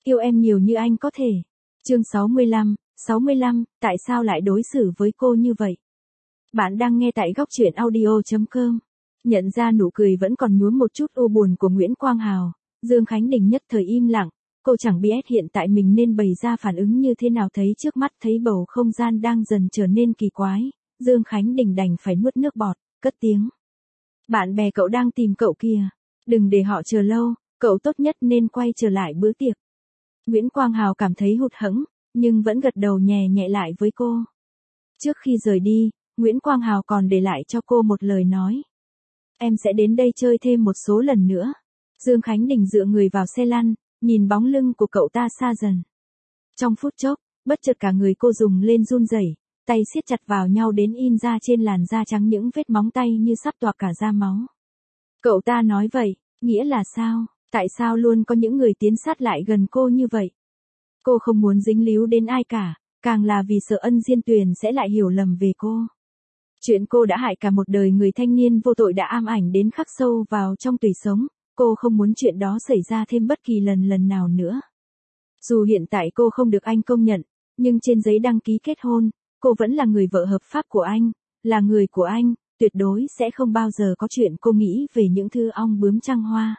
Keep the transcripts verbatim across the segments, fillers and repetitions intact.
yêu em nhiều như anh có thể. Chương sáu mươi lăm, sáu mươi lăm, tại sao lại đối xử với cô như vậy? Bạn đang nghe tại góc truyện audio chấm com. Nhận ra nụ cười vẫn còn nhuốm một chút u buồn của Nguyễn Quang Hào, Dương Khánh Đình nhất thời im lặng, cô chẳng biết hiện tại mình nên bày ra phản ứng như thế nào thấy trước mắt thấy bầu không gian đang dần trở nên kỳ quái, Dương Khánh Đình đành phải nuốt nước bọt, cất tiếng. Bạn bè cậu đang tìm cậu kìa, đừng để họ chờ lâu, cậu tốt nhất nên quay trở lại bữa tiệc. Nguyễn Quang Hào cảm thấy hụt hẫng, nhưng vẫn gật đầu nhẹ nhẹ lại với cô. Trước khi rời đi, Nguyễn Quang Hào còn để lại cho cô một lời nói. Em sẽ đến đây chơi thêm một số lần nữa. Dương Khánh Đình dựa người vào xe lăn, nhìn bóng lưng của cậu ta xa dần. Trong phút chốc, bất chợt cả người cô rùng lên run rẩy, tay siết chặt vào nhau đến in ra trên làn da trắng những vết móng tay như sắp toạc cả ra máu. Cậu ta nói vậy, nghĩa là sao? Tại sao luôn có những người tiến sát lại gần cô như vậy? Cô không muốn dính líu đến ai cả, càng là vì sợ Ân Diên Tuyền sẽ lại hiểu lầm về cô. Chuyện cô đã hại cả một đời người thanh niên vô tội đã ám ảnh đến khắc sâu vào trong tủy sống, cô không muốn chuyện đó xảy ra thêm bất kỳ lần lần nào nữa. Dù hiện tại cô không được anh công nhận, nhưng trên giấy đăng ký kết hôn, cô vẫn là người vợ hợp pháp của anh, là người của anh, tuyệt đối sẽ không bao giờ có chuyện cô nghĩ về những thứ ong bướm trăng hoa.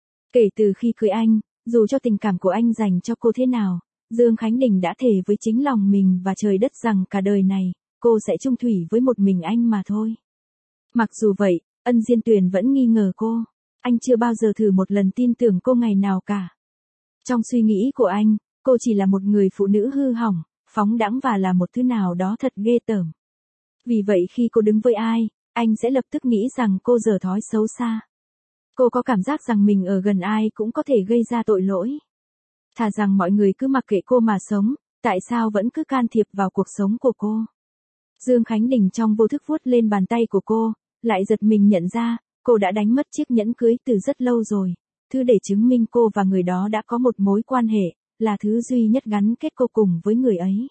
Kể từ khi cưới anh, dù cho tình cảm của anh dành cho cô thế nào, Dương Khánh Đình đã thề với chính lòng mình và trời đất rằng cả đời này, cô sẽ chung thủy với một mình anh mà thôi. Mặc dù vậy, Ân Diên Tuyền vẫn nghi ngờ cô, anh chưa bao giờ thử một lần tin tưởng cô ngày nào cả. Trong suy nghĩ của anh, cô chỉ là một người phụ nữ hư hỏng, phóng đãng và là một thứ nào đó thật ghê tởm. Vì vậy khi cô đứng với ai, anh sẽ lập tức nghĩ rằng cô dở thói xấu xa. Cô có cảm giác rằng mình ở gần ai cũng có thể gây ra tội lỗi. Thà rằng mọi người cứ mặc kệ cô mà sống, tại sao vẫn cứ can thiệp vào cuộc sống của cô? Dương Khánh Đình trong vô thức vuốt lên bàn tay của cô, lại giật mình nhận ra, cô đã đánh mất chiếc nhẫn cưới từ rất lâu rồi. Thứ để chứng minh cô và người đó đã có một mối quan hệ, là thứ duy nhất gắn kết cô cùng với người ấy.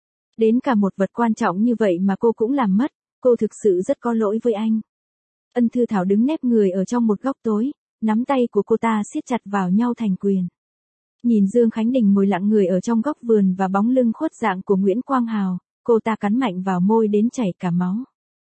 Đến cả một vật quan trọng như vậy mà cô cũng làm mất, cô thực sự rất có lỗi với anh. Ân Thư Thảo đứng nép người ở trong một góc tối, nắm tay của cô ta siết chặt vào nhau thành quyền. Nhìn Dương Khánh Đình ngồi lặng người ở trong góc vườn và bóng lưng khuất dạng của Nguyễn Quang Hào, cô ta cắn mạnh vào môi đến chảy cả máu.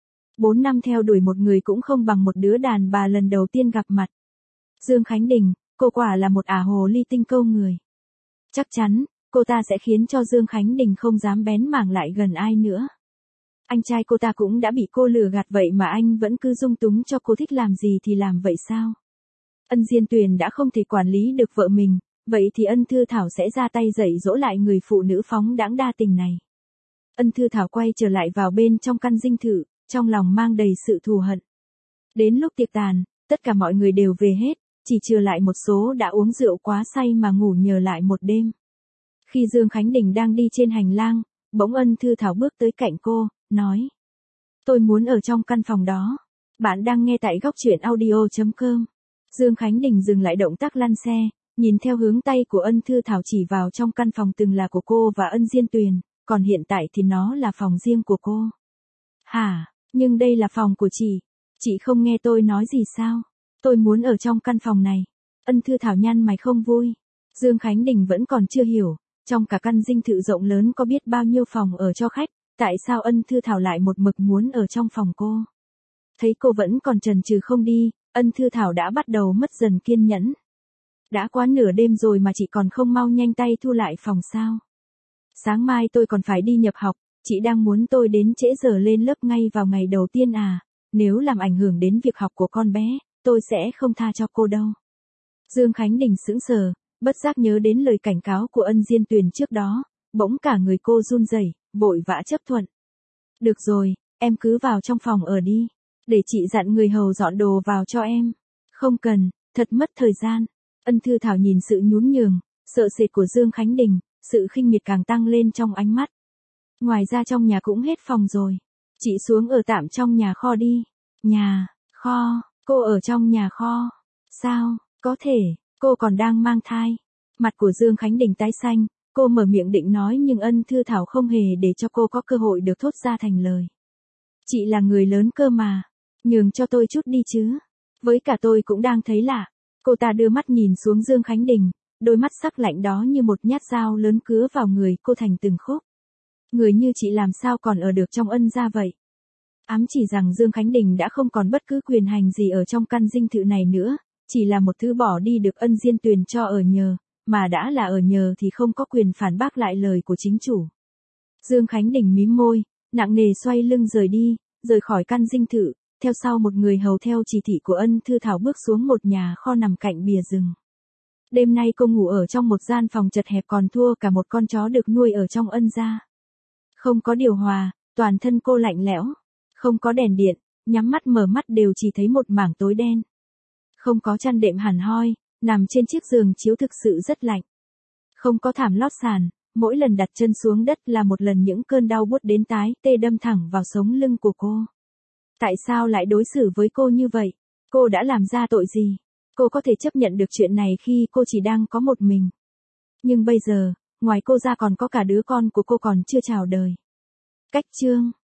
Bốn năm theo đuổi một người cũng không bằng một đứa đàn bà lần đầu tiên gặp mặt. Dương Khánh Đình, cô quả là một ả hồ ly tinh câu người. Chắc chắn, cô ta sẽ khiến cho Dương Khánh Đình không dám bén mảng lại gần ai nữa. Anh trai cô ta cũng đã bị cô lừa gạt vậy mà anh vẫn cứ dung túng cho cô thích làm gì thì làm vậy sao? Ân Diên Tuyền đã không thể quản lý được vợ mình, vậy thì Ân Thư Thảo sẽ ra tay dạy dỗ lại người phụ nữ phóng đãng đa tình này. Ân Thư Thảo quay trở lại vào bên trong căn dinh thự, trong lòng mang đầy sự thù hận. Đến lúc tiệc tàn, tất cả mọi người đều về hết, chỉ trừ lại một số đã uống rượu quá say mà ngủ nhờ lại một đêm. Khi Dương Khánh Đình đang đi trên hành lang, bỗng Ân Thư Thảo bước tới cạnh cô, nói. Tôi muốn ở trong căn phòng đó. Bạn đang nghe tại góc truyện audio chấm com. Dương Khánh Đình dừng lại động tác lăn xe, nhìn theo hướng tay của Ân Thư Thảo chỉ vào trong căn phòng từng là của cô và Ân Diên Tuyền, còn hiện tại thì nó là phòng riêng của cô. Hả, nhưng đây là phòng của chị. Chị không nghe tôi nói gì sao? Tôi muốn ở trong căn phòng này. Ân Thư Thảo nhăn mày không vui. Dương Khánh Đình vẫn còn chưa hiểu, trong cả căn dinh thự rộng lớn có biết bao nhiêu phòng ở cho khách, tại sao Ân Thư Thảo lại một mực muốn ở trong phòng cô? Thấy cô vẫn còn chần chừ không đi, Ân Thư Thảo đã bắt đầu mất dần kiên nhẫn. Đã quá nửa đêm rồi mà chị còn không mau nhanh tay thu lại phòng sao? Sáng mai tôi còn phải đi nhập học, chị đang muốn tôi đến trễ giờ lên lớp ngay vào ngày đầu tiên à? Nếu làm ảnh hưởng đến việc học của con bé, tôi sẽ không tha cho cô đâu. Dương Khánh Đình sững sờ, bất giác nhớ đến lời cảnh cáo của Ân Diên Tuyền trước đó, bỗng cả người cô run rẩy, vội vã chấp thuận. Được rồi, em cứ vào trong phòng ở đi, để chị dặn người hầu dọn đồ vào cho em. Không cần, thật mất thời gian. Ân Thư Thảo nhìn sự nhún nhường, sợ sệt của Dương Khánh Đình, sự khinh miệt càng tăng lên trong ánh mắt. Ngoài ra trong nhà cũng hết phòng rồi. Chị xuống ở tạm trong nhà kho đi. Nhà, kho, cô ở trong nhà kho. Sao, có thể, cô còn đang mang thai. Mặt của Dương Khánh Đình tái xanh, cô mở miệng định nói nhưng Ân Thư Thảo không hề để cho cô có cơ hội được thốt ra thành lời. Chị là người lớn cơ mà, nhường cho tôi chút đi chứ. Với cả tôi cũng đang thấy lạ. Cô ta đưa mắt nhìn xuống Dương Khánh Đình, đôi mắt sắc lạnh đó như một nhát dao lớn cứa vào người cô thành từng khúc. Người như chị làm sao còn ở được trong ân gia vậy? Ám chỉ rằng Dương Khánh Đình đã không còn bất cứ quyền hành gì ở trong căn dinh thự này nữa, chỉ là một thứ bỏ đi được ân Diên Tuyền cho ở nhờ, mà đã là ở nhờ thì không có quyền phản bác lại lời của chính chủ. Dương Khánh Đình mím môi, nặng nề xoay lưng rời đi, rời khỏi căn dinh thự, theo sau một người hầu theo chỉ thị của Ân Thư Thảo bước xuống một nhà kho nằm cạnh bìa rừng. Đêm nay cô ngủ ở trong một gian phòng chật hẹp còn thua cả một con chó được nuôi ở trong Ân gia. Không có điều hòa, toàn thân cô lạnh lẽo, không có đèn điện, nhắm mắt mở mắt đều chỉ thấy một mảng tối đen. Không có chăn đệm hẳn hoi, nằm trên chiếc giường chiếu thực sự rất lạnh. Không có thảm lót sàn, mỗi lần đặt chân xuống đất là một lần những cơn đau buốt đến tái tê đâm thẳng vào sống lưng của cô. Tại sao lại đối xử với cô như vậy? Cô đã làm ra tội gì? Cô có thể chấp nhận được chuyện này khi cô chỉ đang có một mình. Nhưng bây giờ, ngoài cô ra còn có cả đứa con của cô còn chưa chào đời. Cách chương